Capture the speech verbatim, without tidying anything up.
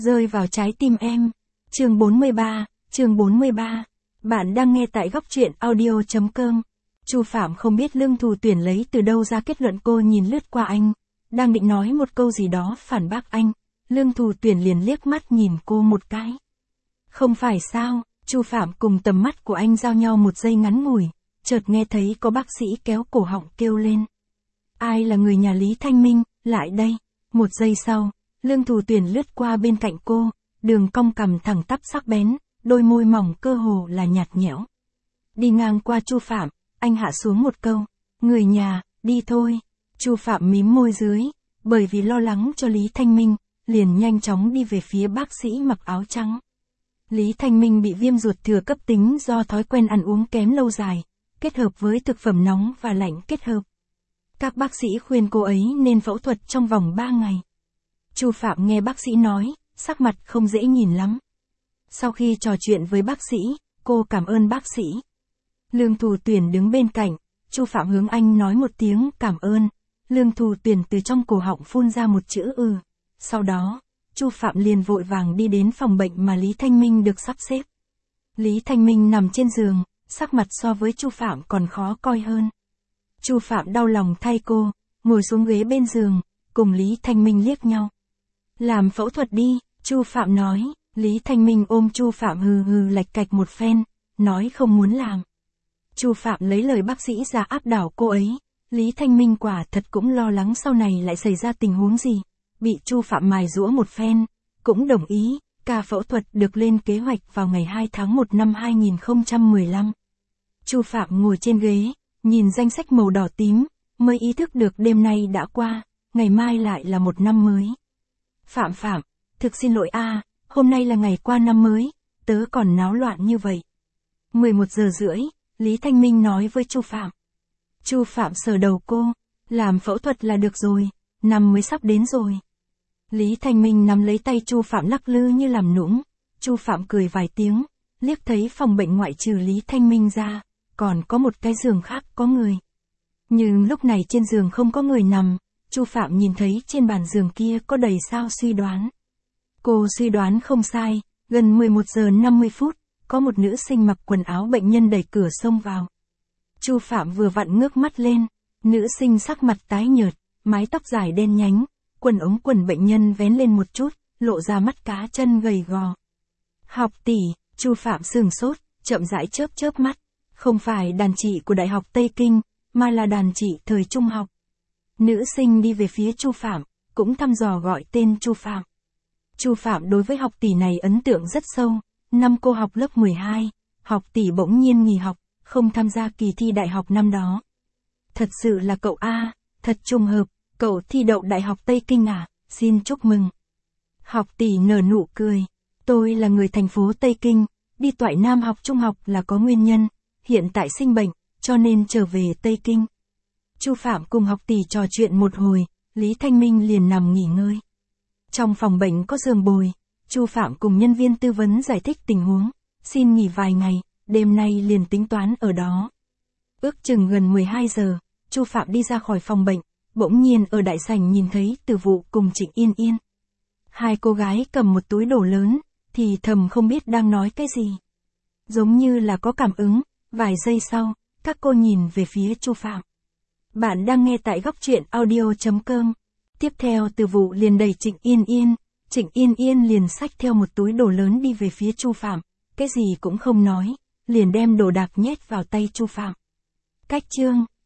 Rơi vào trái tim em. Chương bốn mươi ba, chương bốn mươi ba. Bạn đang nghe tại góc truyện audio chấm com. Chu Phạm không biết Lương Thù Tuyển lấy từ đâu ra kết luận cô nhìn lướt qua anh, đang định nói một câu gì đó phản bác anh, Lương Thù Tuyển liền liếc mắt nhìn cô một cái. Không phải sao? Chu Phạm cùng tầm mắt của anh giao nhau một giây ngắn ngủi, chợt nghe thấy có bác sĩ kéo cổ họng kêu lên. Ai là người nhà Lý Thanh Minh, lại đây. Một giây sau, Lương Thù Tuyển lướt qua bên cạnh cô, đường cong cằm thẳng tắp sắc bén, đôi môi mỏng cơ hồ là nhạt nhẽo. Đi ngang qua Chu Phạm, anh hạ xuống một câu, người nhà, đi thôi. Chu Phạm mím môi dưới, bởi vì lo lắng cho Lý Thanh Minh, liền nhanh chóng đi về phía bác sĩ mặc áo trắng. Lý Thanh Minh bị viêm ruột thừa cấp tính do thói quen ăn uống kém lâu dài, kết hợp với thực phẩm nóng và lạnh kết hợp. Các bác sĩ khuyên cô ấy nên phẫu thuật trong vòng ba ngày. Chu Phạm nghe bác sĩ nói, sắc mặt không dễ nhìn lắm. Sau khi trò chuyện với bác sĩ, cô cảm ơn bác sĩ. Lương Thù Tuyển đứng bên cạnh, Chu Phạm hướng anh nói một tiếng cảm ơn. Lương Thù Tuyển từ trong cổ họng phun ra một chữ ừ. Sau đó, Chu Phạm liền vội vàng đi đến phòng bệnh mà Lý Thanh Minh được sắp xếp. Lý Thanh Minh nằm trên giường, sắc mặt so với Chu Phạm còn khó coi hơn. Chu Phạm đau lòng thay cô, ngồi xuống ghế bên giường, cùng Lý Thanh Minh liếc nhau. Làm phẫu thuật đi, Chu Phạm nói. Lý Thanh Minh ôm Chu Phạm hừ hừ lạch cạch một phen, nói không muốn làm. Chu Phạm lấy lời bác sĩ ra áp đảo cô ấy. Lý Thanh Minh quả thật cũng lo lắng sau này lại xảy ra tình huống gì. Bị Chu Phạm mài giũa một phen, cũng đồng ý, ca phẫu thuật được lên kế hoạch vào ngày hai tháng một năm hai nghìn không trăm mười lăm. Chu Phạm ngồi trên ghế, nhìn danh sách màu đỏ tím, mới ý thức được đêm nay đã qua, ngày mai lại là một năm mới. Phạm Phạm, thực xin lỗi a, hôm nay là ngày qua năm mới, tớ còn náo loạn như vậy. mười một giờ rưỡi, Lý Thanh Minh nói với Chu Phạm. Chu Phạm sờ đầu cô, làm phẫu thuật là được rồi, năm mới sắp đến rồi. Lý Thanh Minh nắm lấy tay Chu Phạm lắc lư như làm nũng, Chu Phạm cười vài tiếng, liếc thấy phòng bệnh ngoại trừ Lý Thanh Minh ra, còn có một cái giường khác có người. Nhưng lúc này trên giường không có người nằm, Chu Phạm nhìn thấy trên bàn giường kia có đầy sao suy đoán. Cô suy đoán không sai, gần mười một giờ năm mươi phút, có một nữ sinh mặc quần áo bệnh nhân đẩy cửa xông vào. Chu Phạm vừa vặn ngước mắt lên, nữ sinh sắc mặt tái nhợt, mái tóc dài đen nhánh, quần ống quần bệnh nhân vén lên một chút, lộ ra mắt cá chân gầy gò. Học tỷ, Chu Phạm sửng sốt, chậm rãi chớp chớp mắt, không phải đàn chị của Đại học Tây Kinh, mà là đàn chị thời trung học. Nữ sinh đi về phía Chu Phạm, cũng thăm dò gọi tên Chu Phạm. Chu Phạm đối với học tỷ này ấn tượng rất sâu, năm cô học lớp mười hai, học tỷ bỗng nhiên nghỉ học, không tham gia kỳ thi đại học năm đó. Thật sự là cậu a, thật trùng hợp, cậu thi đậu Đại học Tây Kinh à, xin chúc mừng. Học tỷ nở nụ cười, tôi là người thành phố Tây Kinh, đi Toại Nam học trung học là có nguyên nhân, hiện tại sinh bệnh, cho nên trở về Tây Kinh. Chu Phạm cùng học tỷ trò chuyện một hồi, Lý Thanh Minh liền nằm nghỉ ngơi. Trong phòng bệnh có giường bồi, Chu Phạm cùng nhân viên tư vấn giải thích tình huống, xin nghỉ vài ngày, đêm nay liền tính toán ở đó. Ước chừng gần mười hai giờ, Chu Phạm đi ra khỏi phòng bệnh, bỗng nhiên ở đại sảnh nhìn thấy Từ Vụ cùng Trịnh Yên Yên. Hai cô gái cầm một túi đồ lớn, thì thầm không biết đang nói cái gì. Giống như là có cảm ứng, vài giây sau, các cô nhìn về phía Chu Phạm. Bạn đang nghe tại góc truyện audio chấm com. Tiếp theo Từ Vụ liền đẩy Trịnh Yên Yên, Trịnh Yên Yên liền xách theo một túi đồ lớn đi về phía Chu Phạm, cái gì cũng không nói, liền đem đồ đạc nhét vào tay Chu Phạm. Cách chương